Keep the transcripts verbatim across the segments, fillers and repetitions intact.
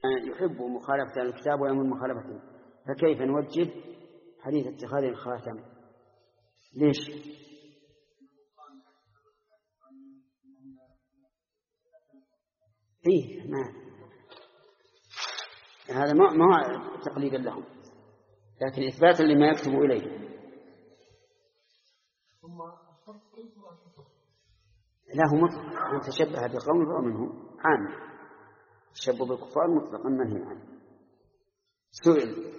يحب مخالفة الكتاب ويأمر مخالفته، فكيف نوجه حديث اتخاذ الخاتم؟ ليش؟ إيه ما هذا ما ما هو تقليدا لهم، لكن إثباتا لما يكتب إليه. لا هو مطلق، من تشبه بقوم فهو منه عام، التشبه بالكفار مطلقا منهي عنه. سئل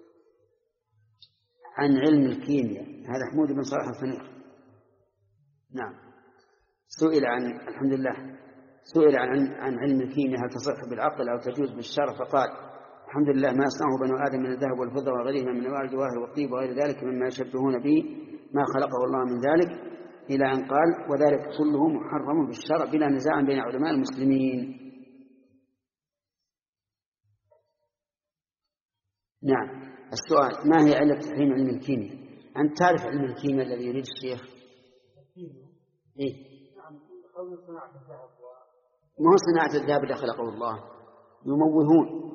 عن علم الكيمياء، هذا حمود بن صالح الفنير، نعم، سئل عن الحمد لله سئل عن عن علم الكيمياء هل تصح بالعقل أو تجوز بالشرع، فقال الحمد لله ما يصنعه بنو آدم من الذهب والفضة وغيرهما من أنواع الجواهر والطيب وغير ذلك مما يشبهون به ما خلقه الله من ذلك، إلى أن قال وذلك كله محرم بالشرع بلا نزاع بين علماء المسلمين. نعم. السؤال ما هي علة تحريم علم الكيمياء؟ أنت تعرف علم الكيمياء الذي يريد الشيخ؟ إيه؟ ما هو صناعة الذهب اللي خلقه الله، يموهون،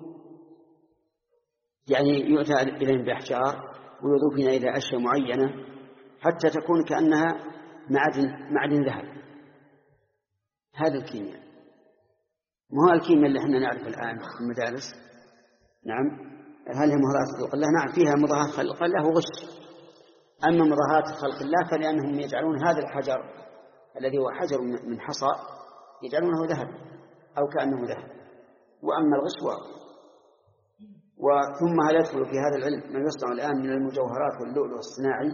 يعني يؤتى إليهم بأحجار ويضيفون إلى أشياء معينة حتى تكون كأنها معدن معدن ذهب. هذا الكيمياء، ما هو الكيمياء اللي احنا نعرف الآن في المدارس. نعم. هل هي مظاهرات خلق الله؟ نعم فيها مظاهرات خلق الله وغش. أما مظاهرات خلق الله فلأنهم يجعلون هذا الحجر الذي هو حجر من حصى يجعلونه ذهب أو كأنه ذهب. وأما الغش واضح. وثم هل يدخل في هذا العلم ما يصنع الآن من المجوهرات واللؤلؤ الصناعي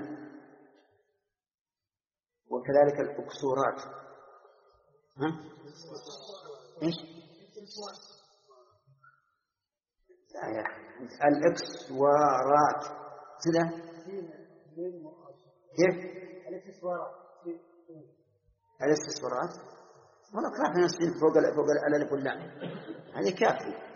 وكذلك الأكسورات؟ ها؟ إيش؟ الإكسوارات كذا كيف؟ الاكسسوارات والله كافي نصين فوق ال فوق الألف واللام، هذه كافي.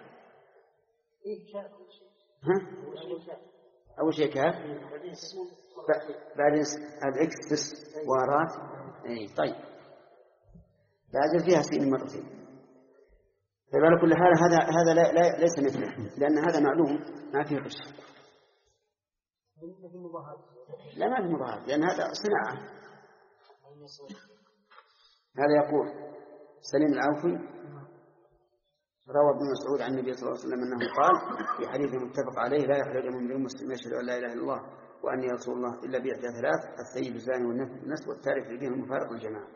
ها؟ أول شيء كاف بعدين الاكسسوارات. إيه طيب بعد فيها سين مرتين. فعلى كل حال هذا هذا لا, لا ليس مثله، لأن هذا معلوم ما فيه غش. لا ما في مظاهرات لأن هذا صناعة. هذا يقول سليم العوفي روى ابن مسعود عن النبي صلى الله عليه وسلم أنه قال في حديث متفق عليه لا يخرج من المسلم يشهد أن لا إله إلا الله وأني رسول الله إلا بإحدى ثلاث: الثيب الزاني والنفس والتارك لدينه المفارق الجماعة.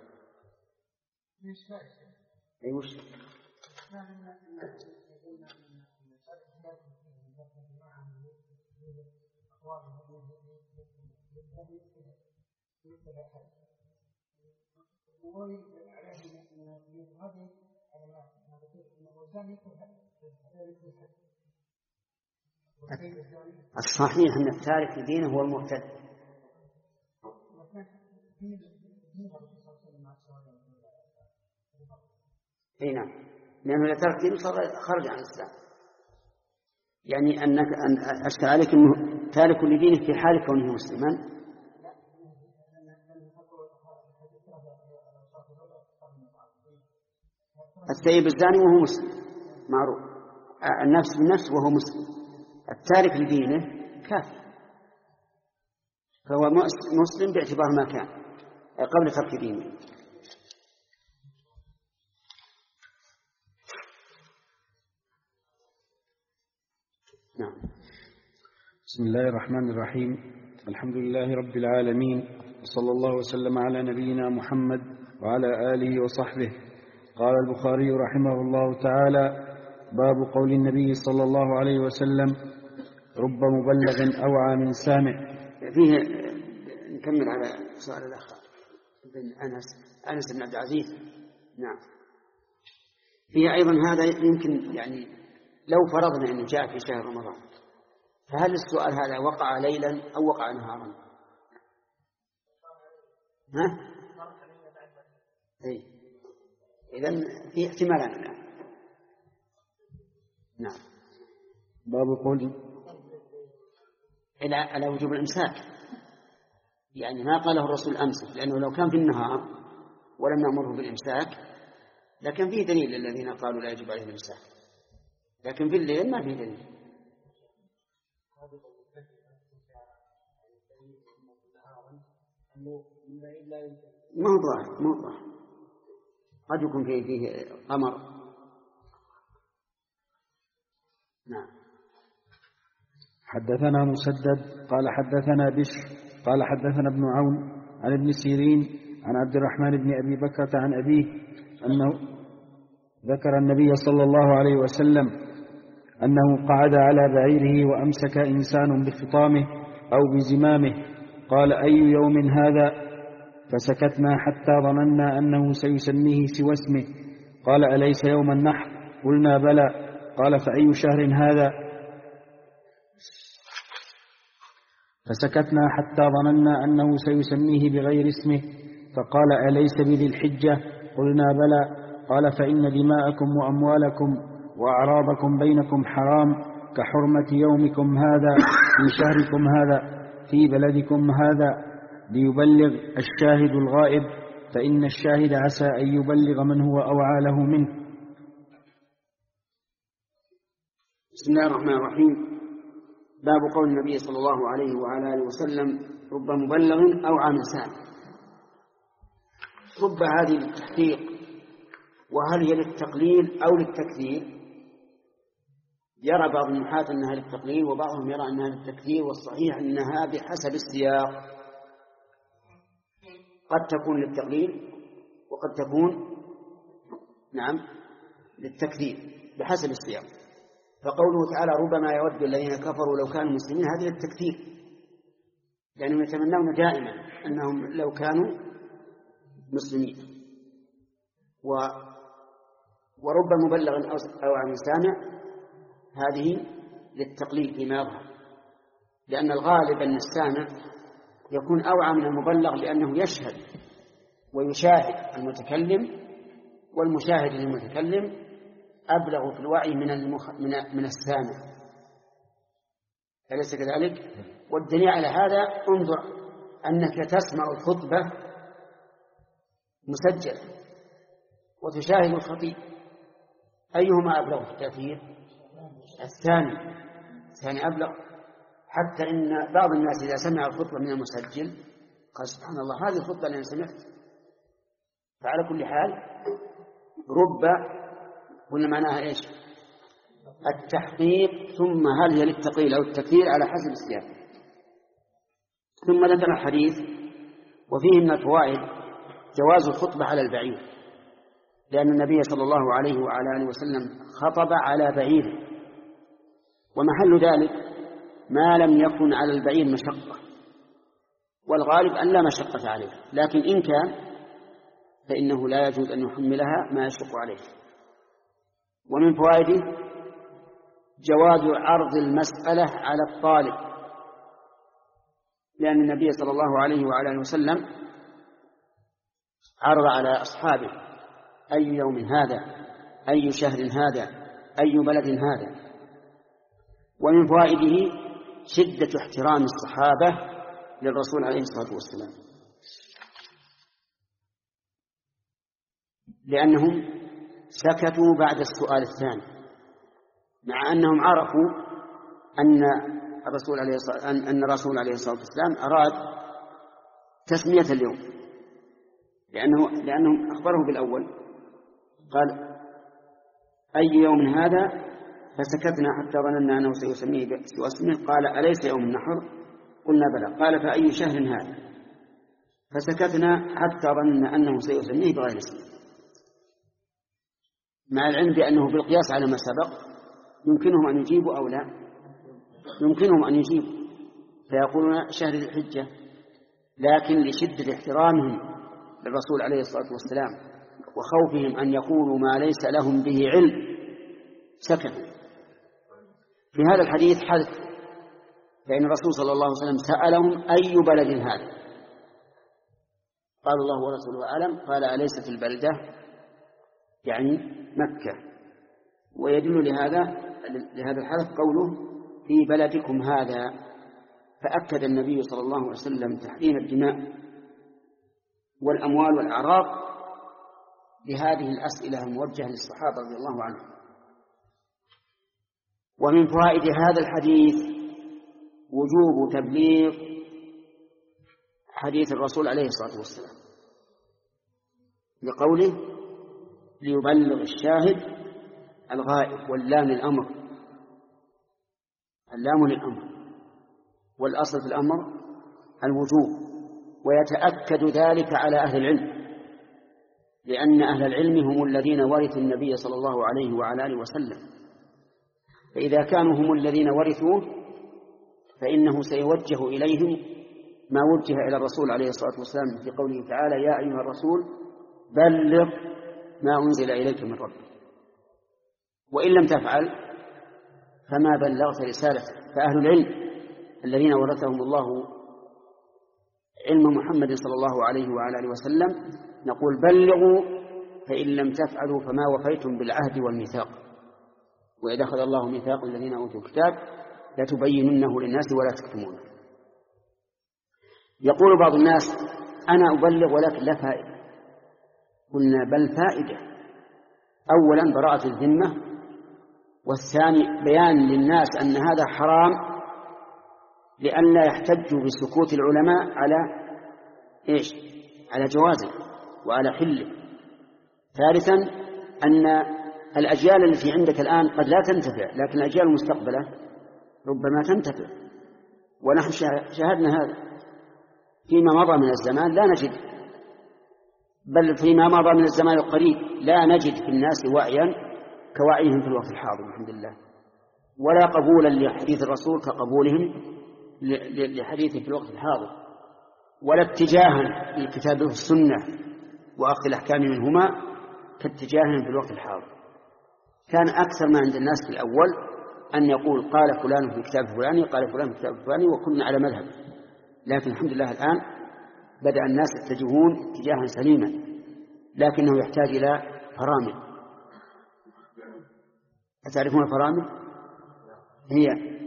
أي وش الصحيح أن التارك لدينه هو المرتد. اي نعم، لأنه إذا ترك دينه خرج عن الإسلام. يعني أنك أن أشكل عليك أنه تارك لدينه في حال كونه مسلما. الثيب الزاني وهو مسلم معروف، النفس بالنفس وهو مسلم. التارك لدينه كافر، فهو مسلم باعتبار ما كان قبل ترك دينه. نعم. بسم الله الرحمن الرحيم. الحمد لله رب العالمين، وصلى الله وسلم على نبينا محمد وعلى آله وصحبه. قال البخاري رحمه الله تعالى: باب قول النبي صلى الله عليه وسلم: رب مبلغ أوعى من سامع. فيه نكمل على سؤال الأخ بن أنس أنس بن عبد العزيز. نعم. فيه أيضا هذا يمكن يعني لو فرضنا أنه جاء في شهر رمضان، فهل السؤال هذا وقع ليلا أو وقع نهارا؟ ها؟ إيه. إذن في احتمالان الآن. نعم. باب قول إلى على وجوب الإمساك، يعني ما قاله الرسول أمسك، لأنه لو كان في النهار ولم نأمره بالإمساك لكن فيه دليل للذين قالوا لا يجب عليه الإمساك. لكن في الليل ما في دليل. ما هو ظاهر، ما هو ظاهر، قد يكون فيه فيه قمر. نعم. حدثنا مسدد قال حدثنا بشر قال حدثنا ابن عون عن ابن سيرين عن عبد الرحمن بن أبي بكرة عن أبيه أنه ذكر النبي صلى الله عليه وسلم أنه قعد على بعيره وأمسك إنسان بخطامه أو بزمامه، قال: أي يوم هذا؟ فسكتنا حتى ظننا أنه سيسميه سوى اسمه. قال: أليس يوم النحر؟ قلنا: بلى. قال: فأي شهر هذا؟ فسكتنا حتى ظننا أنه سيسميه بغير اسمه، فقال: أليس بذي الحجة؟ قلنا: بلى. قال: فإن دماءكم وأموالكم وأعراضكم بينكم حرام كحرمة يومكم هذا في شهركم هذا في بلدكم هذا، ليبلغ الشاهد الغائب، فإن الشاهد عسى أن يبلغ من هو أوعى له منه. بسم الله الرحمن الرحيم. باب قول النبي صلى الله عليه وعلى آله وسلم: رب مبلغ أوعى من سامع. رب هذه للتحقيق، وهل هي للتقليل أو للتكثير؟ يرى بعض النحاة أنها للتقليل، وبعضهم يرى أنها للتكثير، والصحيح أنها بحسب السياق، قد تكون للتقليل وقد تكون نعم للتكثير بحسب السياق. فقوله تعالى: ربما يود الذين كفروا لو كانوا مسلمين، هذه للتكثير، لأنهم يتمنون دائما أنهم لو كانوا مسلمين. و ورب مبلغ أو عن سامع، هذه للتقليل فيما يظهر، لأن الغالب أن السامع يكون أوعى من المبلغ، لأنه يشهد ويشاهد المتكلم، والمشاهد للمتكلم أبلغ في الوعي من المخ... من من السامع، أليس كذلك؟ والدليل على هذا انظر أنك تسمع الخطبة مسجلة وتشاهد الخطيب، أيهما أبلغ في التأثير؟ الثاني الثاني أبلغ، حتى إن بعض الناس إذا سمع الخطبة من المسجل قال: سبحان الله، هذه الخطبة اللي أنا سمعت. فعلى كل حال رب قلنا معناها إيش؟ التحقيق، ثم هل هي للتقليل أو التكثير على حسب السياق. ثم ذكر الحديث: وفيه من الفوائد جواز الخطبة على البعير، لأن النبي صلى الله عليه وعلى آله وسلم خطب على بعير، ومحل ذلك ما لم يكن على البعير مشقة، والغالب أن لا مشقة عليه، لكن إن كان فإنه لا يجوز أن يحملها ما يشق عليه. ومن فوائده جواز عرض المسألة على الطالب، لأن النبي صلى الله عليه وعلى آله وسلم عرض على أصحابه: أي يوم هذا؟ أي شهر هذا؟ أي بلد هذا؟ ومن فوائده شدة احترام الصحابة للرسول عليه الصلاة والسلام، لأنهم سكتوا بعد السؤال الثاني، مع أنهم عرفوا أن الرسول عليه الصلاة أن الرسول عليه الصلاة والسلام أراد تسمية اليوم، لأنه لأنهم أخبره بالأول، قال: أي يوم هذا؟ فسكتنا حتى ظننا أنه سيسميه سوى اسمه. قال: أليس يوم النحر؟ قلنا: بلى. قال: فأي شهر هذا؟ فسكتنا حتى ظننا أنه سيسميه بغير اسمه، مع العلم بأنه بالقياس على ما سبق يمكنهم أن يجيبوا أو لا، يمكنهم أن يجيبوا فيقولون شهر ذي الحجة، لكن لشدة احترامهم للرسول عليه الصلاة والسلام وخوفهم أن يقولوا ما ليس لهم به علم سكتوا. في هذا الحديث حدث، فإن الرسول صلى الله عليه وسلم سألهم: أي بلد هذا؟ قال: الله ورسوله أعلم. قال: أليست البلدة يعني مكة. ويدل لهذا لهذا الحدث قوله: في بلدكم هذا، فأكد النبي صلى الله عليه وسلم تحريم الدماء والأموال والأعراض بهذه الأسئلة الموجهة للصحابة رضي الله عنهم. ومن فوائد هذا الحديث وجوب تبليغ حديث الرسول عليه الصلاة والسلام لقوله ليبلغ الشاهد الغائب، واللام للأمر، اللام للأمر، والأصل في الأمر الوجوب، ويتأكد ذلك على أهل العلم، لأن أهل العلم هم الذين ورثوا النبي صلى الله عليه وعلى آله وسلم، فإذا كانوا هم الذين ورثوه فإنه سيوجه إليهم ما وجه إلى الرسول عليه الصلاة والسلام في قوله تعالى يا أيها الرسول بلغ ما أنزل إليك من ربك، وإن لم تفعل فما بلغت رسالته. فأهل العلم الذين ورثهم الله علم محمد صلى الله عليه وعلى آله وسلم نقول بلغوا، فإن لم تفعلوا فما وفيتم بالعهد والميثاق، وإذا أخذ الله ميثاق الذين أوتوا الكتاب لتبيننه للناس ولا تكتمونه. يقول بعض الناس أنا أبلغ ولكن لا فائدة. قلنا بل فائدة. أولا براءة الذمة، والثاني بيان للناس أن هذا حرام لئلا يحتجوا بسكوت العلماء على إيش؟ على جوازه وعلى حله. ثالثا أن الأجيال التي عندك الآن قد لا تنتفع، لكن الأجيال المستقبلة ربما تنتفع، ونحن شاهدنا هذا فيما مضى من الزمان، لا نجد، بل فيما مضى من الزمان القريب لا نجد في الناس وعيا كوعيهم في الوقت الحاضر الحمد لله، ولا قبولا لحديث الرسول كقبولهم لحديثه في الوقت الحاضر، ولا اتجاها للكتاب والسنة وأخذ الأحكام منهما كاتجاههم في الوقت الحاضر. كان أكثر ما عند الناس في الأول أن يقول قال فلان في الكتاب الفلاني قال فلان في الكتاب الفلاني وكنا على مذهب، لكن الحمد لله الآن بدأ الناس يتجهون اتجاها سليما، لكنه يحتاج إلى فرامل. أتعرفون الفرامل؟ هي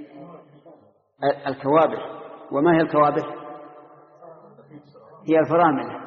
الكوابح. وما هي الكوابح؟ هي الفرامل،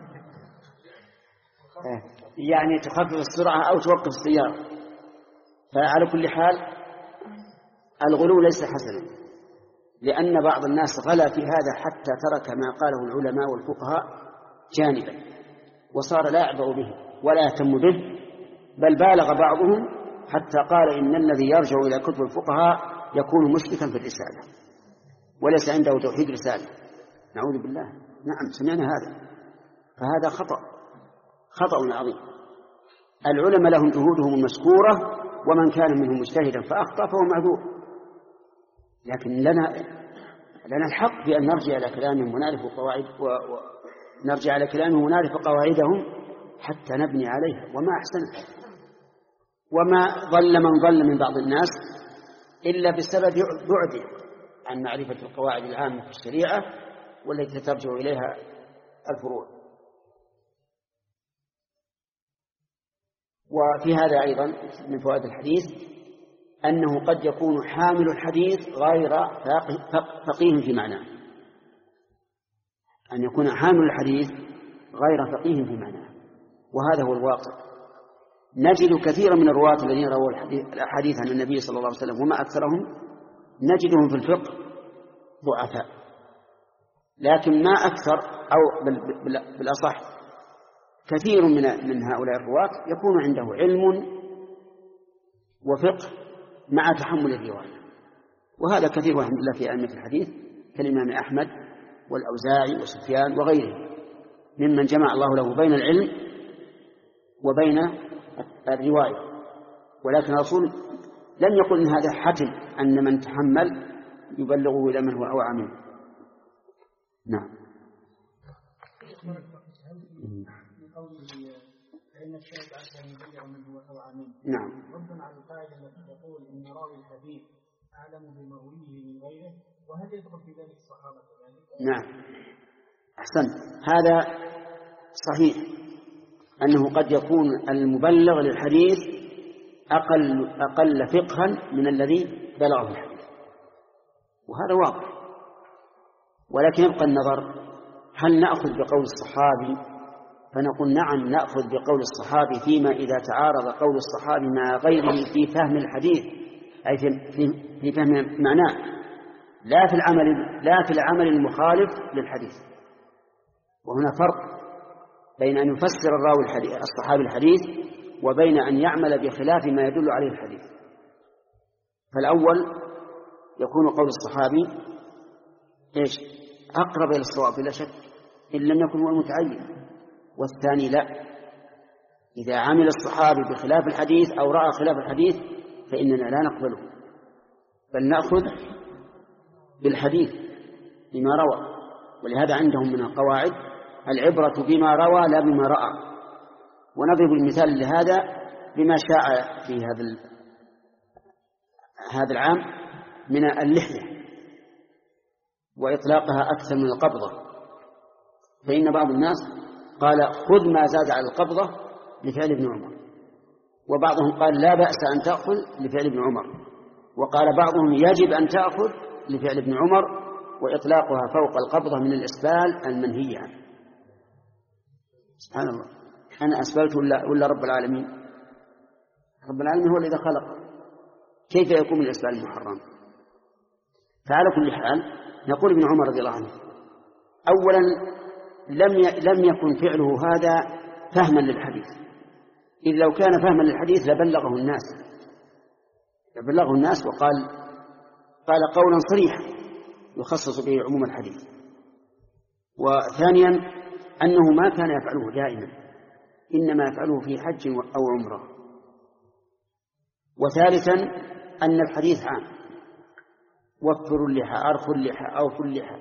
يعني تخفف السرعة أو توقف السيارة. فعلى كل حال الغلو ليس حسنا، لأن بعض الناس غلا في هذا حتى ترك ما قاله العلماء والفقهاء جانبا وصار لا يعبأ به ولا يهتم به، بل بالغ بعضهم حتى قال إن الذي يرجع إلى كتب الفقهاء يكون مشركا في الرسالة وليس عنده توحيد رسالة. نعوذ بالله. نعم سمعنا هذا، فهذا خطأ خطأ عظيم. العلماء لهم جهودهم المشكورة، ومن كان منهم مجتهدا فأخطأ فهو معذور، لكن لنا لنا الحق بأن نرجع إلى كلامهم ونعرف قواعد ونرجع إلى كلامهم ونعرف قواعدهم حتى نبني عليها. وما أحسن وما ضل من ضل من بعض الناس إلا بسبب بعده عن معرفة القواعد العامة في الشريعة والتي ترجع إليها الفروع. وفي هذا أيضا من فوائد الحديث أنه قد يكون حامل الحديث غير فقيه في معناه، أن يكون حامل الحديث غير فقيه في معناه، وهذا هو الواقع. نجد كثيرا من الرواة الذين رووا الحديث عن النبي صلى الله عليه وسلم وما أكثرهم نجدهم في الفقه ضعفاء، لكن ما أكثر أو بالأصح كثير من من هؤلاء الرواة يكون عنده علم وفقه مع تحمل الرواية، وهذا كثير والحمد لله في أئمة الحديث كالإمام أحمد والأوزاعي وسفيان وغيرهم ممن جمع الله له بين العلم وبين الرواية. ولكن الرسول لم يقل إن هذا حتم أن من تحمل يبلغه إلى من هو أوعى منه. نعم. فإن الشيخ أحسن يبلغ من هو أوعى منه. نعم. ردا على القاعدة التي تقول إن راوي الحديث أعلم بمرويه من غيره، وهل يدخل في ذلك الصحابة كذلك؟ نعم أحسنت، هذا صحيح أنه قد يكون المبلغ للحديث أقل أقل فقها من الذي بلغه الحديث، وهذا واضح. ولكن يبقى النظر، هل نأخذ بقول الصحابي فنقول نعم نأخذ بقول الصحابي فيما إذا تعارض قول الصحابي مع غيره في فهم الحديث أي في في فهم معناه، لا في العمل لا في العمل المخالف للحديث. وهنا فرق بين أن يفسر الراوي الحديث الصحابي الحديث وبين أن يعمل بخلاف ما يدل عليه الحديث. فالأول يكون قول الصحابي إيش أقرب إلى الصواب بلا شك إن لم يكن هو المتعين، والثاني لا، إذا عمل الصحابي بخلاف الحديث أو رأى خلاف الحديث فإننا لا نقبله، بل نأخذ بالحديث بما روى. ولهذا عندهم من القواعد العبرة بما روى لا بما رأى. ونضرب المثال لهذا بما شاع في هذا هذا العام من اللحية وإطلاقها أكثر من القبضة. فإن بعض الناس قال خذ ما زاد على القبضة لفعل ابن عمر، وبعضهم قال لا بأس أن تأخذ لفعل ابن عمر، وقال بعضهم يجب أن تأخذ لفعل ابن عمر، وإطلاقها فوق القبضة من الإسبال المنهي عنه. سبحان الله، أنا أسبلت ولا, ولا رب العالمين؟ رب العالمين هو الذي خلق، كيف يكون الإسبال المحرم؟ فعلى كل حال نقول ابن عمر رضي الله عنه أولا لم لم يكن فعله هذا فهما للحديث، إذ لو كان فهما للحديث لبلغه الناس لبلغه الناس وقال قال قولا صريحا يخصص به عموم الحديث. وثانيا أنه ما كان يفعله دائما، إنما يفعله في حج أو عمرة. وثالثا أن الحديث عام، وفروا اللحى أرخوا اللحى أوفوا اللحى،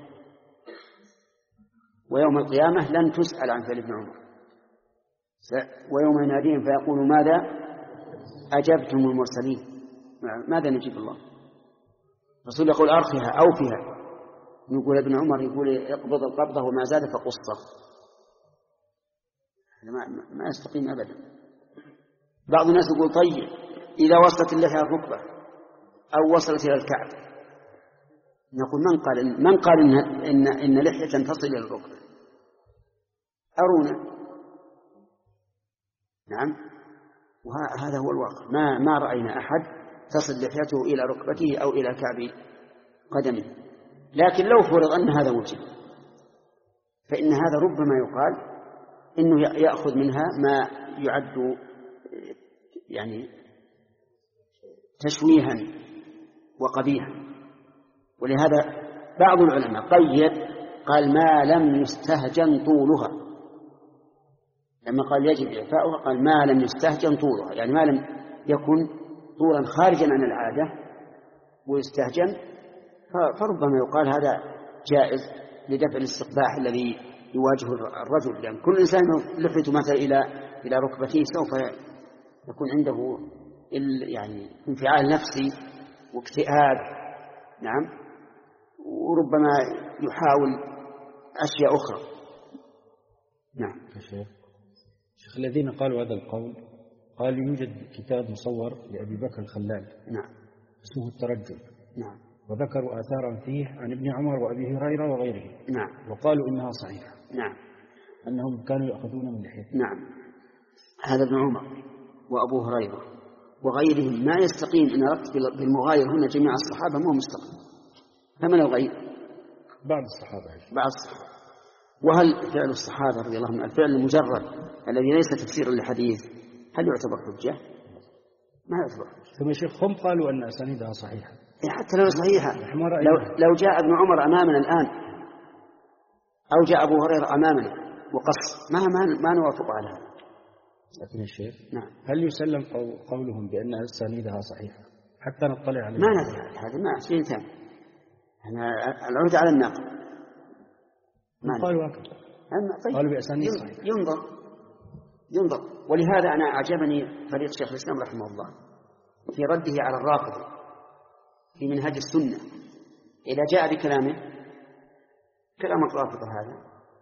ويوم القيامة لن تسأل عن فعل ابن عمر. ويوم يناديهم فيقول ماذا أجبتم المرسلين، ماذا نجيب الله؟ الرسول يقول أرخها أوفها، نقول ابن عمر يقول اقبض القبضة وما زاد فقصه. ما يستقيم أبدا. بعض الناس يقول طيب إذا وصلت اللحية الركبة أو وصلت إلى الكعب، نقول من قال إن, من قال إن, إن, إن لحية تصل إلى الركبة؟ أرونا. نعم، وهذا هو الواقع، ما ما رأينا أحد تصل لحيته إلى ركبته أو إلى كعب قدمه. لكن لو فرض أن هذا وجد فإن هذا ربما يقال إنه يأخذ منها ما يعد يعني تشويها وقبيحا. ولهذا بعض العلماء قيد قال ما لم يستهجن طولها، لما قال يجب إعفاؤها قال ما لم يستهجن طولها، يعني ما لم يكن طولا خارجا عن العادة ويستهجن، فربما يقال هذا جائز لدفع الاستقباح الذي يواجه الرجل، لأن كل إنسان لحيته مثلا إلى إلى ركبته سوف يكون عنده يعني انفعال نفسي واكتئاب. نعم، وربما يحاول أشياء أخرى. نعم. شيخ الذين قالوا هذا القول قال يوجد كتاب مصور لأبي بكر الخلال نعم اسمه الترجل، نعم، وذكروا آثارا فيه عن ابن عمر وأبي هريرة وغيره، نعم، وقالوا إنها صحيحة، نعم، أنهم كانوا يأخذون من لحيته. نعم، هذا ابن عمر وأبو هريرة وغيرهم. ما يستقيم أن ربط بالمغاير هنا جميع الصحابة، مو مستقيم. فمن الغير؟ بعض الصحابة. بعض الصحابة. وهل فعل الصحابة رضي الله عنهم الفعل المجرد الذي ليس تفسيرا للحديث هل يعتبر حجة؟ ما يعتبر حجة. ثم شيخ هم قالوا أن أسانيدها صحيحة، حتى لو صحيحة. لو, لو جاء ابن عمر أمامنا الآن أو جاء أبو هريرة أمامنا وقص ما ما, ما نوافق على هذا. لكن الشيخ نعم، هل يسلم قولهم بأن أسانيدها صحيحة حتى نطلع عليه؟ ما ندري هذا، ما شيء ثاني. احنا العود على الناقل. قالوا هكذا، طيب. قالوا بأسانيد صحيحة. ينظر ينظر ولهذا أنا أعجبني طريق شيخ الإسلام رحمه الله في رده على الرافضة في منهج السنة إذا جاء بكلامه كلام الرافضة. هذا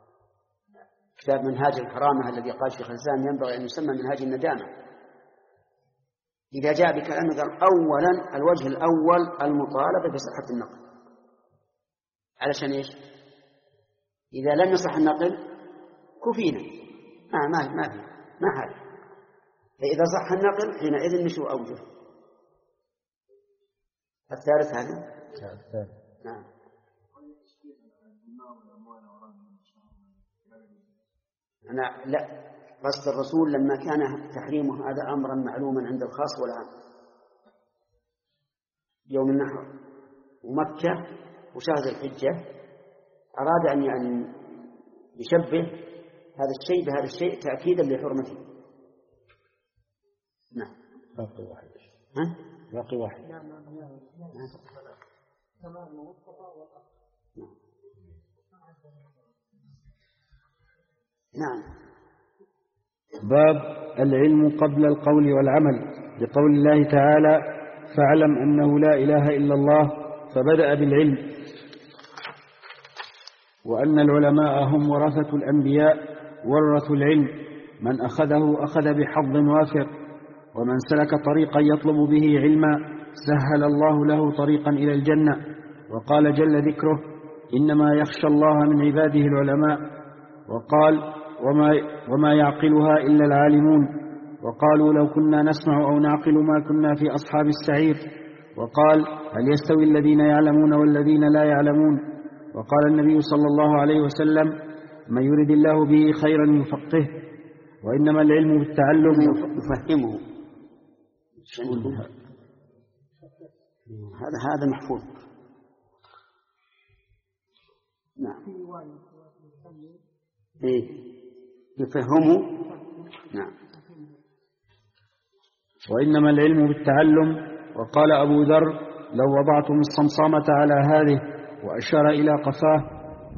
كتاب منهاج الكرامة الذي قال شيخ الإسلام ينبغي أن يسمى منهاج الندامة. إذا جاء بكلامه قال أولا الوجه الأول المطالبة بصحة النقل، علشان إيش؟ إذا لم يصح النقل كفينا ما ما ما في ما حال. فإذا صح النقل حينئذ نشوء أوجه. الثالث هذا الثالث. نعم. أنا لا قصد الرسول لما كان تحريمه هذا أمرا معلوما عند الخاص والعام يوم النحر ومكة وشهر الحجة أراد أن يشبه هذا الشيء بهذا الشيء تأكيدا لحرمته. نعم. باقي واحد. ها؟ باقي واحد. نعم. باب العلم قبل القول والعمل، لقول الله تعالى: فاعلم أنه لا إله إلا الله، فبدأ بالعلم، وأن العلماء هم ورثة الأنبياء ورثوا العلم، من أخذه أخذ بحظ وافر، ومن سلك طريقا يطلب به علما سهل الله له طريقا إلى الجنة. وقال جل ذكره: إنما يخشى الله من عباده العلماء. وقال: وما, وما يعقلها إلا العالمون. وقالوا: لو كنا نسمع أو نعقل ما كنا في أصحاب السعير. وقال: هل يستوي الذين يعلمون والذين لا يعلمون. وقال النبي صلى الله عليه وسلم: من يرد الله به خيرا يفقهه. وإنما العلم بالتعلم يفهمه. هذا هذا محفوظ. نعم. إيه يفهمه. نعم. وإنما العلم بالتعلم. وقال أبو ذر: لو وضعتم الصمصامة على هذه، وأشار إلى قفاه.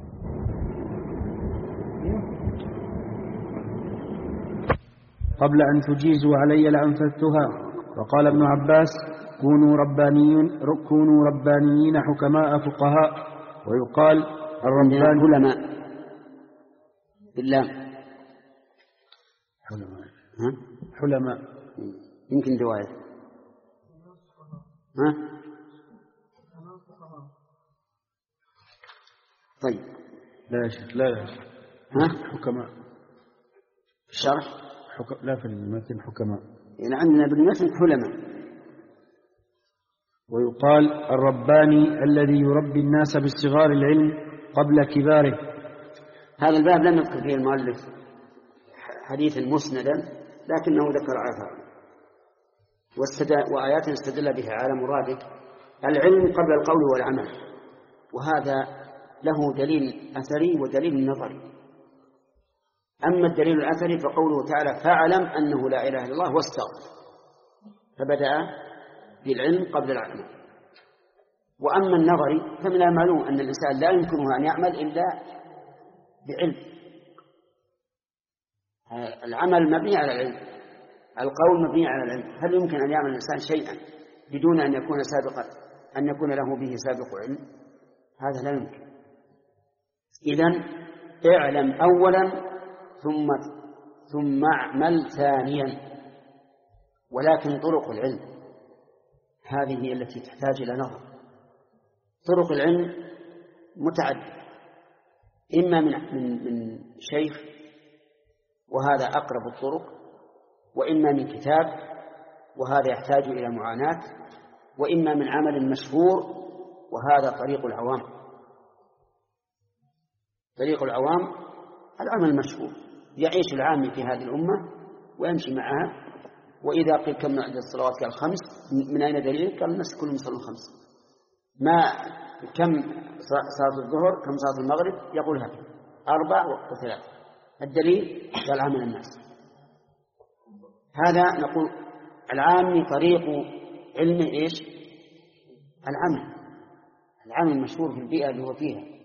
قبل أن تجيزوا علي لأنفذتها. وقال ابن عباس: كونوا ربانيين كونوا ربانيين حكماء فقهاء. ويقال الربان علماء بالله حلماء. ها؟ حلماء يمكن رواية. ها؟ طيب لا شك لا لا ها؟ حكماء الشرح حك... لا في المتن حكماء، يعني عندنا بالمتن حلماء. ويقال الرباني الذي يربي الناس بالصغار العلم قبل كباره. هذا الباب لم يذكر فيه المؤلف حديثا مسندا، لكنه ذكر آثار وآيات استدل بها على مراده. العلم قبل القول والعمل، وهذا له دليل أثري ودليل نظري. أما الدليل الأثري فقوله تعالى: فاعلم أنه لا إله إلا الله واستغفر، فبدأ بالعلم قبل العمل. وأما النظري فمن المعلوم أن الإنسان لا يمكنه أن يعمل إلا بعلم. العمل مبني على العلم، القول مبني على العلم. هل يمكن أن يعمل الإنسان شيئا بدون أن يكون سابقا أن يكون له به سابق علم؟ هذا لا يمكن. إذن اعلم أولا ثم ثم اعمل ثانيا. ولكن طرق العلم هذه هي التي تحتاج إلى نظر. طرق العلم متعددة، إما من من من شيخ وهذا أقرب الطرق، وإما من كتاب وهذا يحتاج إلى معاناة، وإما من عمل مشهور وهذا طريق العوام. طريق العوام العمل المشهور يعيش العام في هذه الأمة ويمشي معها، وإذا قيل كم عدد الصلوات قال خمس، من أين دليل؟ قال الناس كلهم يصلون خمس. ما كم صلاة الظهر، كم صلاة المغرب؟ يقول هذا أربع وثلاث. الدليل قال عمل الناس. هذا نقول العام طريق علم إيش؟ العمل، العمل المشهور في البيئة اللي هو فيها.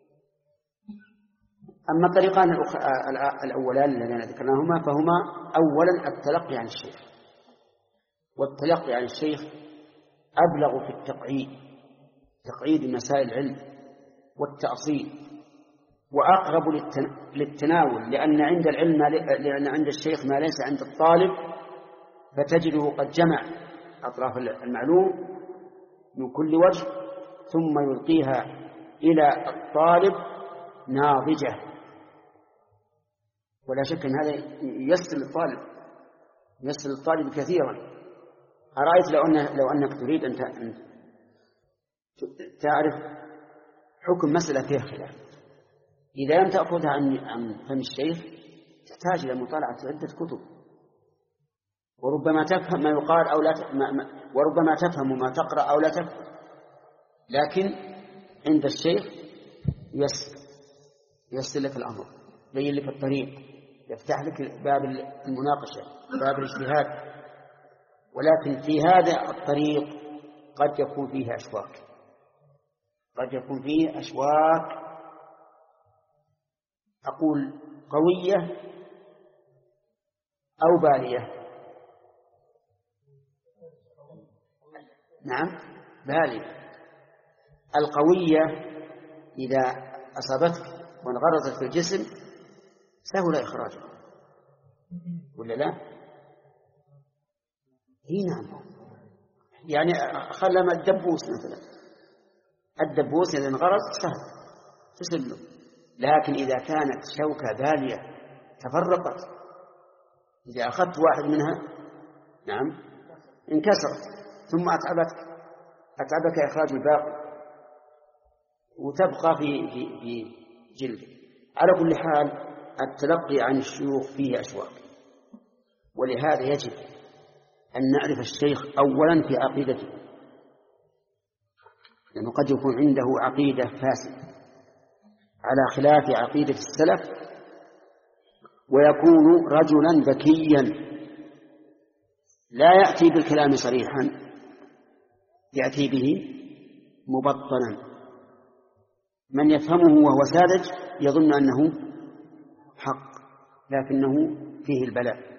أما الطريقان الأولان الذين ذكرناهما فهما أولا التلقي عن الشيخ، والتلقي عن الشيخ أبلغ في التقعيد، تقعيد مسائل العلم والتأصيل، وأقرب للتناول، لأن عند العلم لأن عند الشيخ ما ليس عند الطالب، فتجده قد جمع أطراف المعلوم من كل وجه ثم يلقيها إلى الطالب ناضجة. ولا شك أن هذا يسر للطالب يسر للطالب كثيرا. أرأيت لو, أن لو أنك تريد أن تعرف حكم مسألة فيها خلاف. إذا لم تأخذها عن عن فم الشيخ تحتاج إلى مطالعة عدة كتب، وربما تفهم ما يقال أو لا ت... ما... ما... وربما تفهم ما تقرأ أو لا تفهم، لكن عند الشيخ يسر يسر لك الأمر، يبين لك الطريق، يفتح لك باب المناقشة، باب الاجتهاد. ولكن في هذا الطريق قد يكون فيه أشواك، قد يكون فيه أشواك أقول قوية أو بالية. نعم بالية. القوية إذا أصابتك وانغرزت في الجسم سهل إخراجها ولا لا؟ هي نعم. يعني خلما الدبوس مثلا، الدبوس إذا انغرز سهل تسله، لكن إذا كانت شوكة بالية تفرقت، إذا أخذت واحد منها نعم انكسرت ثم أتعبك أتعبك إخراج الباقي وتبقى في في في جلدك. على كل حال التلقي عن الشيوخ فيه أشواك، ولهذا يجب أن نعرف الشيخ أولا في عقيدته، لأنه قد يكون عنده عقيدة فاسدة على خلاف عقيدة السلف، ويكون رجلا ذكيا لا يأتي بالكلام صريحا، يأتي به مبطنا. من يفهمه وهو ساذج يظن أنه حق، لكنه فيه البلاء.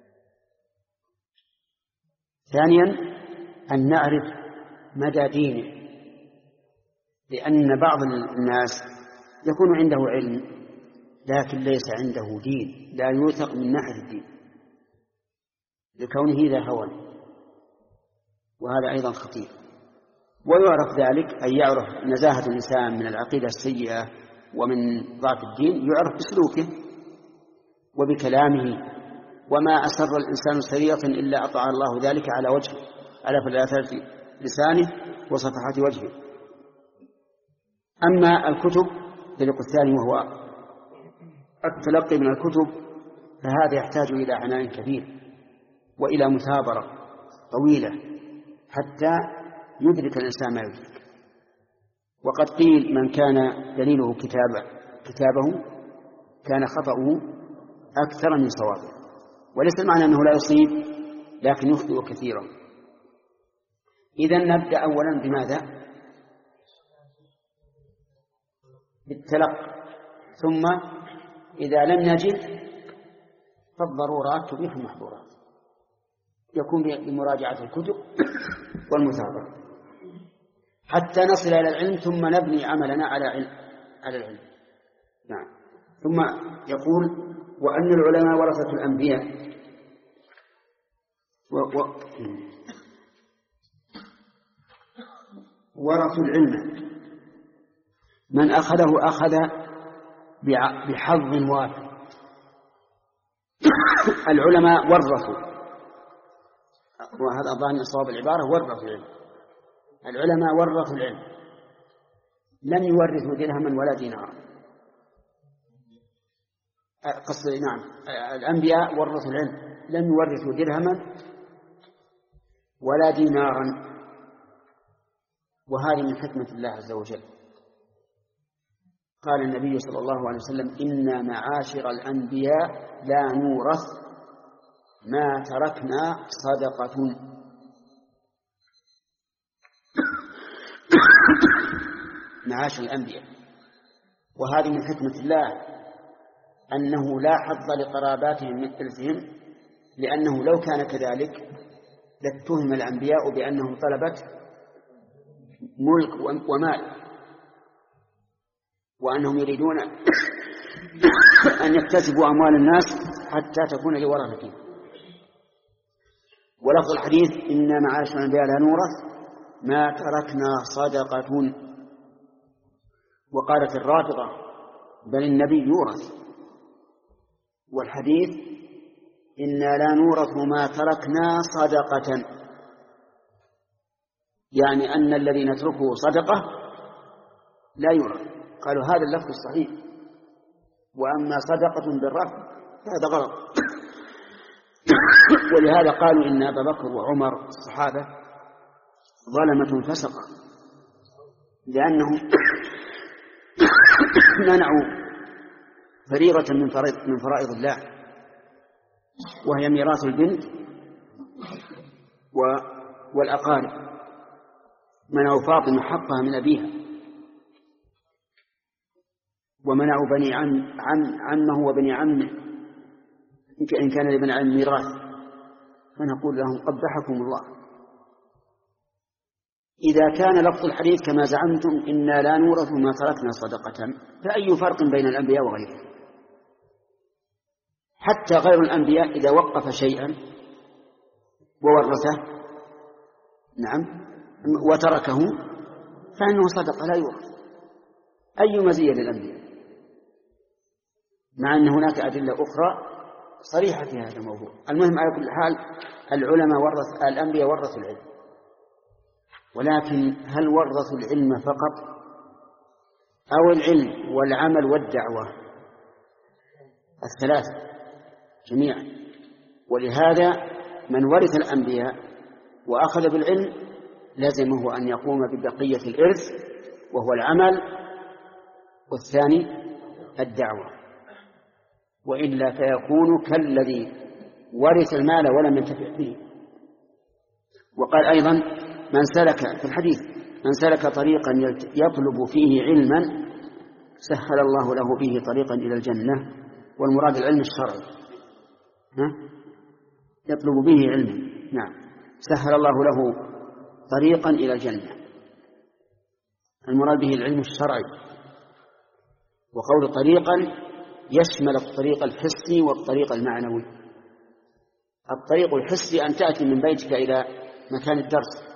ثانيا أن نعرف مدى دينه، لأن بعض الناس يكون عنده علم لكن ليس عنده دين، لا يوثق من ناحية الدين لكونه ذا هوى، وهذا أيضا خطير. ويعرف ذلك أن يعرف نزاهة الإنسان من العقيدة السيئة ومن ضعف الدين يعرف بسلوكه وبكلامه، وما أسر الإنسان سريرة إلا أطاع الله ذلك على وجهه، على فلاتة لسانه وصفحات وجهه. أما الكتب الطريق الثاني وهو التلقي من الكتب، فهذا يحتاج إلى عناء كبير وإلى مثابرة طويلة حتى يدرك الإنسان ما يدرك. وقد قيل من كان دليله كتابه, كتابه كان خطأه أكثر من صوابه، وليس المعنى أنه لا يصيب لكن يخطئ كثيرا. إذن نبدأ أولا بماذا؟ بالتلقي، ثم إذا لم نجد فالضرورات تبيح المحظورات، يكون بمراجعة الكتب والمثابرة حتى نصل إلى العلم، ثم نبني عملنا على علم على العلم. نعم. ثم يقول وأن العلماء ورثة الأنبياء و... و... ورثوا العلم، من أخذه أخذ بحظ وافر. العلماء ورثوا، وهذا أظن صواب العبارة، ورثوا العلم. العلماء ورثوا العلم، لم يورثوا درهما ولا دينارا. قصد نعم الأنبياء ورثوا العلم، لم يورثوا درهما ولا دينارا، وهذه من حكمة الله عز وجل. قال النبي صلى الله عليه وسلم إنا معاشر الأنبياء لا نورث ما تركنا صدقة. معاشر الأنبياء، وهذه من حكمة الله أنه لا حظ لقراباتهم من إرثهم، لأنه لو كان كذلك لاتهم الأنبياء بأنهم طلبت ملك ومال، وأنهم يريدون أن يكتسبوا أموال الناس حتى تكون لورثتهم. ولفظ الحديث إن معاشر الأنبياء لا نورث ما تركنا صدقة. وقالت الرافضة بل النبي يورث، والحديث إنا لا نورث ما تركنا صدقة. يعني أن الذي نتركه صدقة لا يرى. قالوا هذا اللفظ الصحيح، وأما صدقة بالرفع فهذا غلط. ولهذا قالوا إن أبا بكر وعمر الصحابة ظلمة فسقة، لأنهم منعوا فريضة من من فرائض الله، وهي ميراث البنت والأقارب. منعوا فاطمة حقها من أبيها، ومنعوا بني عم عم عمه وبني عمه إن كان لبني عم ميراث، فنقول لهم قبحكم الله. إذا كان لفظ الحديث كما زعمتم إنا لا نورث ما تركنا صدقة، فأي فرق بين الأنبياء وغيرهم؟ حتى غير الأنبياء إذا وقف شيئا وورثه نعم وتركه فإنه صدقة لا يورث. أي مزية للأنبياء، مع أن هناك أدلة أخرى صريحة في هذا الموضوع. المهم على كل حال العلماء ورث الأنبياء ورثوا العلم، ولكن هل ورثوا العلم فقط أو العلم والعمل والدعوة؟ الثلاثة جميعا. ولهذا من ورث الأنبياء وأخذ بالعلم لازمه أن يقوم ببقية الإرث وهو العمل، والثاني الدعوة، وإلا فيكون كالذي ورث المال ولم ينتفع به. وقال أيضا من سلك في الحديث من سلك طريقا يطلب فيه علما سهل الله له به طريقا إلى الجنة، والمراد العلم الشرعي ها؟ يطلب به علما، نعم، سهل الله له طريقا إلى الجنة، المراد به العلم الشرعي. وقول طريقا يشمل الطريق الحسي والطريق المعنوي. الطريق الحسي أن تأتي من بيتك إلى مكان الدرس،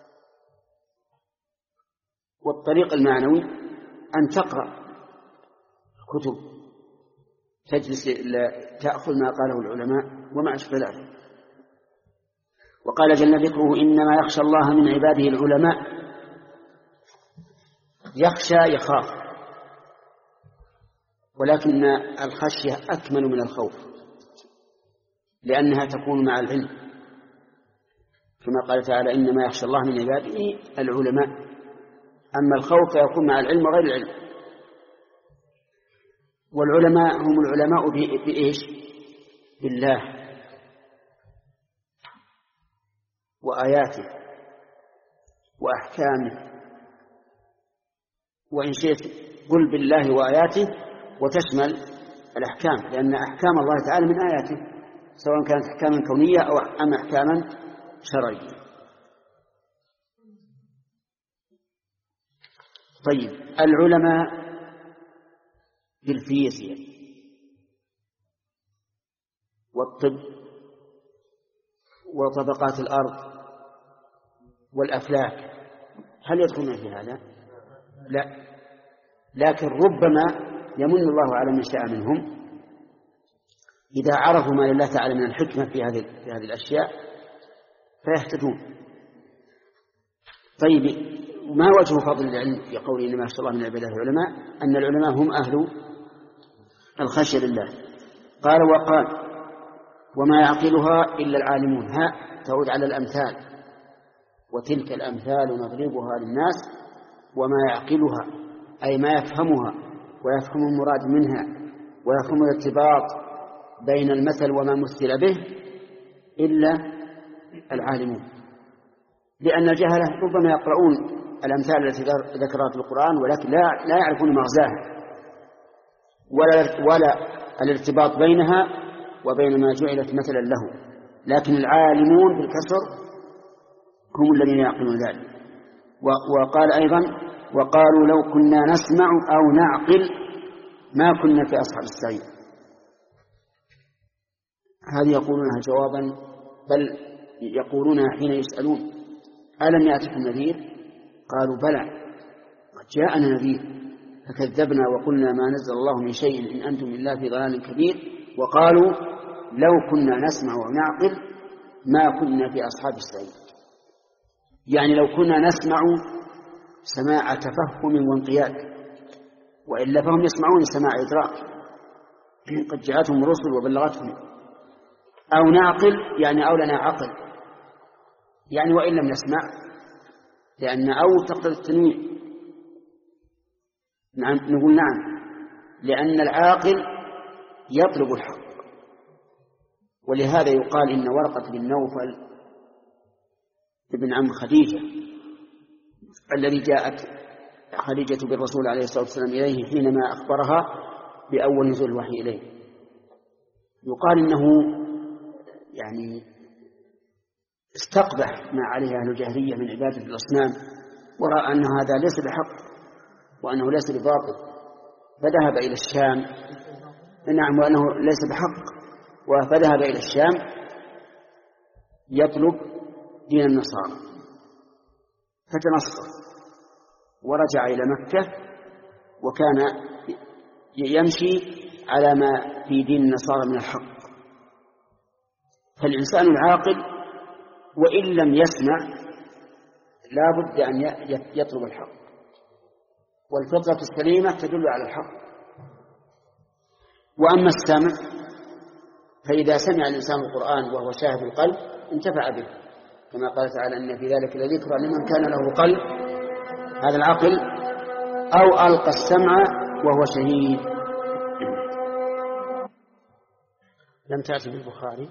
والطريق المعنوي أن تقرأ كتب تجلس تأخذ ما قاله العلماء وما أشبه ذلك. وقال جل ذكره إنما يخشى الله من عباده العلماء. يخشى يخاف، ولكن الخشية أكمل من الخوف لأنها تكون مع العلم، كما قال تعالى إنما يخشى الله من عباده العلماء. أما الخوف يكون مع العلم وغير العلم. والعلماء هم العلماء بإيش؟ بالله وآياته وأحكامه، وإن شئت قل بالله وآياته وتشمل الأحكام، لأن أحكام الله تعالى من آياته سواء كانت أحكاما كونية أو أم أحكاما شرعية. طيب العلماء بالفيزياء والطب وطبقات الأرض والأفلاك هل يدخلون في هذا؟ لا، لكن ربما يمن الله على من شاء منهم إذا عرفوا ما لله تعالى من الحكمة في هذه في هذه الأشياء فيهتدون. طيب ما وجه فضل العلم في قوله إنما يخشى الله من عباده العلماء؟ أن العلماء هم أهل الخشية لله. قال وقال وما يعقلها إلا العالمون. ها تعود على الأمثال، وتلك الأمثال نضربها للناس وما يعقلها أي ما يفهمها ويفهم المراد منها ويفهم الارتباط بين المثل وما مثل به إلا العالمون، لأن الجهلة ربما يقرؤون الأمثال التي ذكرها في القرآن ولكن لا لا يعرفون مغزاها ولا ولا الارتباط بينها وبين ما جعلت مثلا له، لكن العالمون بالكسر هم الذين يعقلون ذلك. وقال أيضا وقالوا لو كنا نسمع أو نعقل ما كنا في أصحاب السعير. هذه يقولونها جوابا، بل يقولونها حين يسألون ألم يأتكم نذير؟ قالوا بلى قد جاءنا نذير فكذبنا وقلنا ما نزل الله من شيء إن أنتم إلا في ضلال كبير. وقالوا لو كنا نسمع ونعقل ما كنا في أصحاب السعير. يعني لو كنا نسمع سماع تفهم وانقياد، وإلا فهم يسمعون سماع إدراك، قد جاءتهم رسل وبلغتهم. أو نعقل يعني أو لنا عقل، يعني وإن لم نسمع، لأن أو تقتضي التنويع. نعم نقول نعم، لأن العاقل يطلب الحق. ولهذا يقال إن ورقة بن نوفل ابن عم خديجة الذي جاءت خديجة بالرسول عليه الصلاة والسلام إليه حينما أخبرها بأول نزول الوحي إليه، يقال إنه يعني استقبح ما عليه أهل الجاهلية من عبادة الأصنام، ورأى أن هذا ليس بحق وأنه ليس بباطل، فذهب إلى الشام. نعم، وأنه ليس بحق، فذهب إلى الشام يطلب دين النصارى، فتنصر ورجع إلى مكة، وكان يمشي على ما في دين النصارى من الحق. فالإنسان العاقل وإن لم يسمع لا بد أن يطلب الحق، والفطرة السليمة تدل على الحق. وأما السمع فإذا سمع الإنسان القرآن وهو شاهد القلب انتفع به، كما قال تعالى إن في ذلك لذكرى لمن كان له قلب، هذا العقل، أو ألقى السمع وهو شهيد. لم تأتي بالبخاري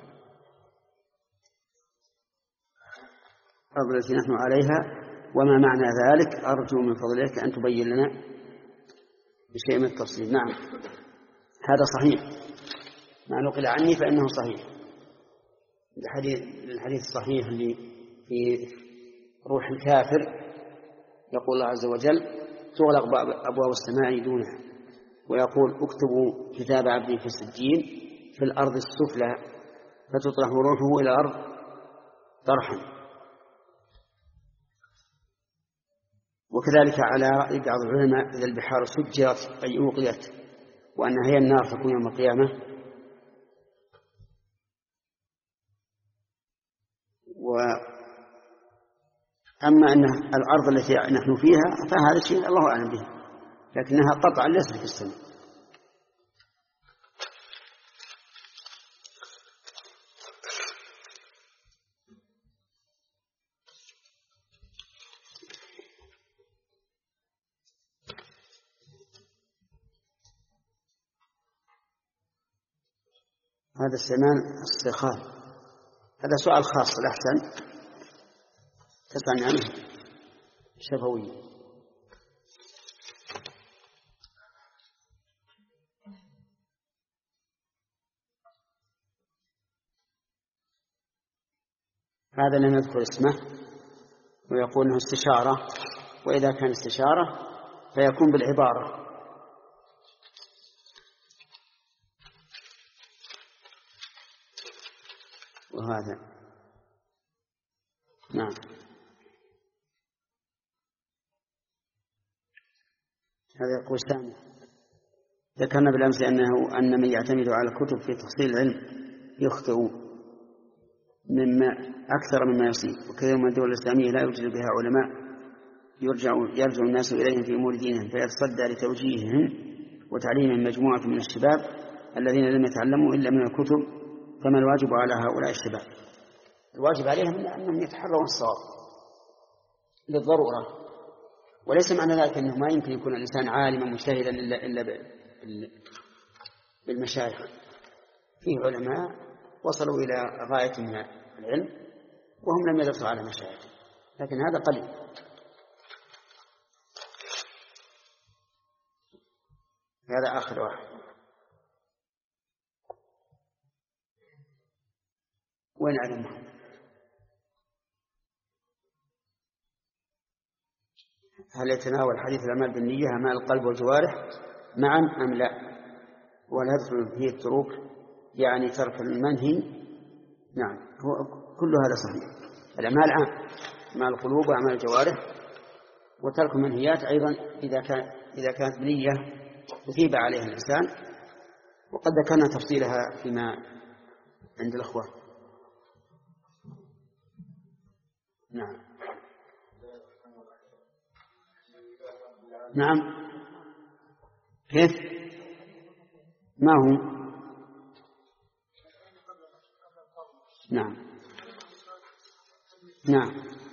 التي نحن عليها، وما معنى ذلك أرجو من فضلك أن تبين لنا بشيء من التفصيل. نعم هذا صحيح، ما نقل عني فإنه صحيح. الحديث الصحيح اللي في روح الكافر يقول الله عز وجل تغلق أبواب السماء دونها، ويقول اكتبوا كتاب عبدي في السجين في الأرض السفلى فتطرح روحه إلى الأرض طرحا. وكذلك على رأي بعض العلماء إذا البحار سجرت أي أوقيت وأنها هي النار تكون يوم القيامة. وأما أن الأرض التي نحن فيها فهذا الشيء الله أعلم به، لكنها قطعا ليست في السماء. هذا السمان الصخار، هذا سؤال خاص الأحسن تسألني عنه شفوي. هذا لم يذكر اسمه ويقول انه استشارة، وإذا كان استشارة فيكون بالعبارة. وهذا نعم. هذا يقول سامي ذكرنا بالأمس أنه أن من يعتمد على الكتب في تفصيل العلم يخطئ مما أكثر مما يصيب، وكثير من الدول الإسلامية لا يوجد بها علماء يرجع يرجع الناس إليهم في أمور دينهم، فيتصدى لتوجيههم وتعليمهم مجموعة من الشباب الذين لم يتعلموا إلا من الكتب. فما الواجب على هؤلاء الشباب؟ الواجب عليهم أنهم يتحروا الصواب للضرورة، وليس معنى ذلك أنه ما يمكن يكون الإنسان عالما مجتهدا إلا بالمشايخ. فيه علماء وصلوا إلى غاية من العلم وهم لم يدرسوا على مشايخ، لكن هذا قليل. هذا آخر واحد. وين علم محمد؟ هل يتناول حديث الأعمال بالنية أعمال القلب والجوارح معا أم لا؟ ولا يدخل فيه التروك يعني ترك المنهي؟ نعم، هو كل هذا صحيح. الأعمال عام، أعمال القلوب وأعمال الجوارح، وترك المنهيات أيضا إذا كان إذا كانت بنية يثيب عليها الإنسان، وقد ذكرنا تفصيلها فيما عند الأخوة. نعم. نعم. كيف؟ ما هو؟ نعم نعم.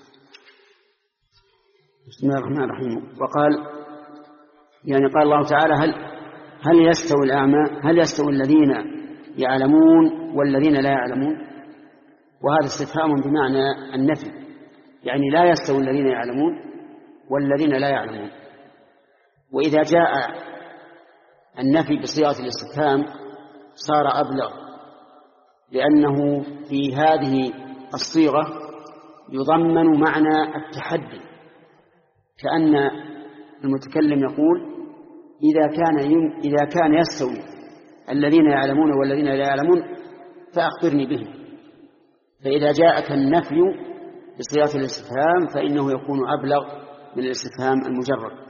بسم الله الرحمن الرحيم. وقال يعني قال الله تعالى هل هل يستوي الأعمى هل يستوي الذين يعلمون والذين لا يعلمون؟ وهذا استفهام بمعنى النفي، يعني لا يستوي الذين يعلمون والذين لا يعلمون. وإذا جاء النفي بصيغة الاستفهام صار أبلغ، لأنه في هذه الصيغة يضمن معنى التحدي، كأن المتكلم يقول إذا كان إذا كان يستوي الذين يعلمون والذين لا يعلمون فأخبرني بهم. فإذا جاءك النفي بصيغة الاستفهام فإنه يكون أبلغ من الاستفهام المجرد.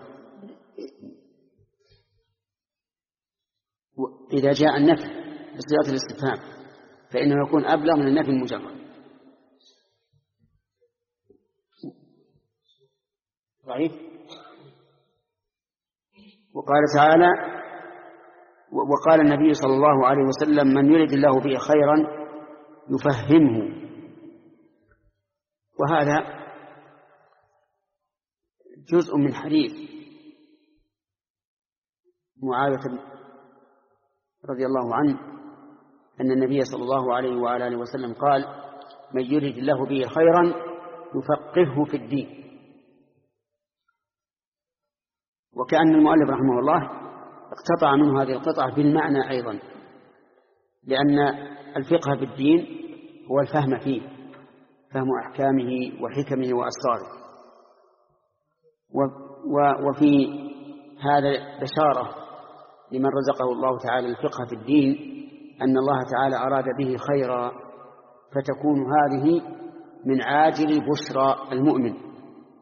إذا جاء النفي بصيغة الاستفهام فإنه يكون أبلغ من النفي المجرد. ضعيف. وقال تعالى وقال النبي صلى الله عليه وسلم من يرد الله به خيرا يفهمه. وهذا جزء من حديث معاوية رضي الله عنه أن النبي صلى الله عليه وعلى آله وسلم قال من يرد الله به خيرا يفقهه في الدين. وكأن المؤلف رحمه الله اقتطع منه هذه القطعة بالمعنى أيضا، لأن الفقه في الدين هو الفهم فيه، فهم أحكامه وحكمه وأسراره. وفي هذا بشارة لمن رزقه الله تعالى الفقه في الدين أن الله تعالى أراد به خيرا، فتكون هذه من عاجل بشرى المؤمن.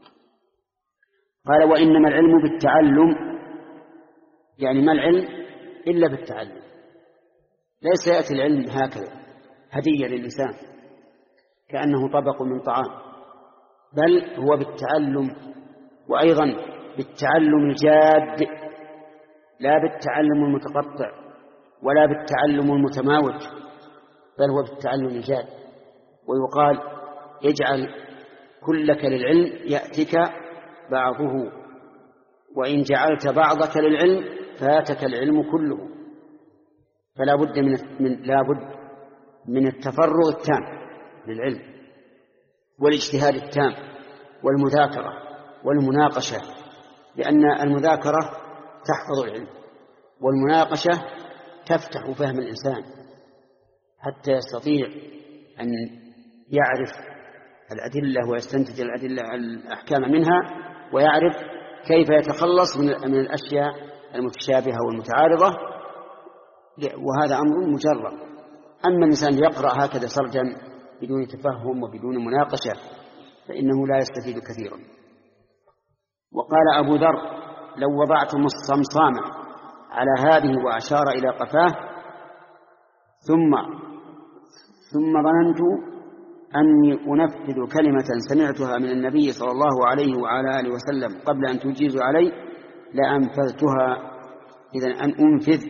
قال وإنما العلم بالتعلم، يعني ما العلم إلا بالتعلم. ليس يأتي العلم هكذا هدية للإنسان كأنه طبق من طعام، بل هو بالتعلم، وأيضا بالتعلم الجاد، لا بالتعلم المتقطع ولا بالتعلم المتماوج، بل هو بالتعلم الجاد. ويقال اجعل كلك للعلم يأتك بعضه، وإن جعلت بعضك للعلم فاتك العلم كله. فلا بد من من لا بد من التفرغ التام للعلم والاجتهاد التام والمذاكرة والمناقشة، لأن المذاكرة تحفظ العلم والمناقشة تفتح فهم الإنسان حتى يستطيع أن يعرف الأدلة ويستنتج الأدلة الأحكام منها، ويعرف كيف يتخلص من الأشياء المتشابهة والمتعارضة. وهذا أمر مجرد. أما الإنسان يقرأ هكذا سرجا بدون تفهم وبدون مناقشة فإنه لا يستفيد كثيرا. وقال أبو ذر لو وضعتم الصمصامة على هذه وأشار إلى قفاه ثم ثم ظننت أني أنفذ كلمة سمعتها من النبي صلى الله عليه وعلى آله وسلم قبل أن تجيز علي لأنفذتها. إذن أن أنفذ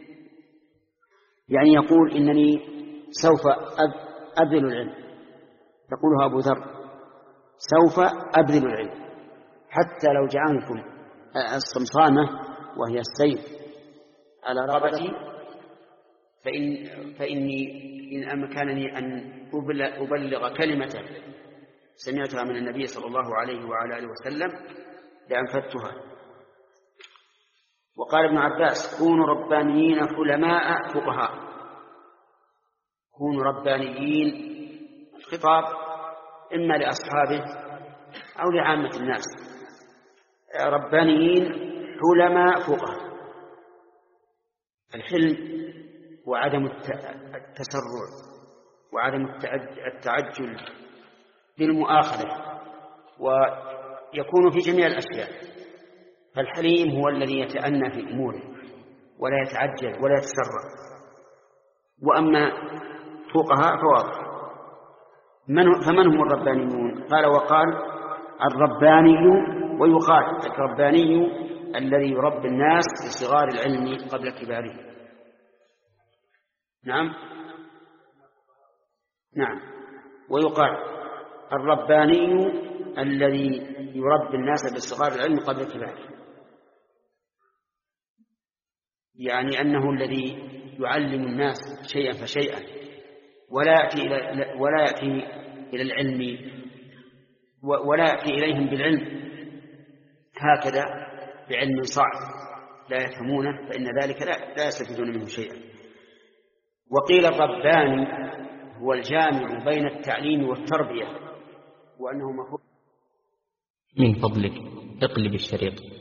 يعني يقول إنني سوف أبذل العلم، يقولها أبو ذر سوف أبذل العلم حتى لو جعلكم الصمصامة وهي السيف على رقبتي فإن فإني إن أمكنني أن أبلغ كلمة سمعتها من النبي صلى الله عليه وعلى آله وسلم لأنفذتها. وقال ابن عباس كونوا ربانيين حلماء فقهاء. كونوا ربانيين، خطاب إما لأصحابه أو لعامة الناس. ربانيين حلماء فقهاء. الحلم وعدم التسرع وعدم التعجل بالمؤاخذة، ويكون في جميع الأشياء. فالحليم هو الذي يتأنى في أموره ولا يتعجل ولا يتسرع. وأما فقهاء فواضح. من فمن هم الربانيون؟ قال وقال الرباني، ويقال الرباني الذي يربي الناس بصغار العلم قبل كباره. نعم نعم ويقال الرباني الذي يربي الناس بصغار العلم قبل كباره، يعني أنه الذي يعلم الناس شيئا فشيئا، ولا يأتي إلى ولا يأتي إلى العلم ولا يأتي إليهم بالعلم هكذا بعلم صعب لا يفهمونه، فإن ذلك لا, لا يستفيدون منه شيئا. وقيل الرباني هو الجامع بين التعليم والتربية، وأنه مفهوم. من فضلك اقلب الشريط.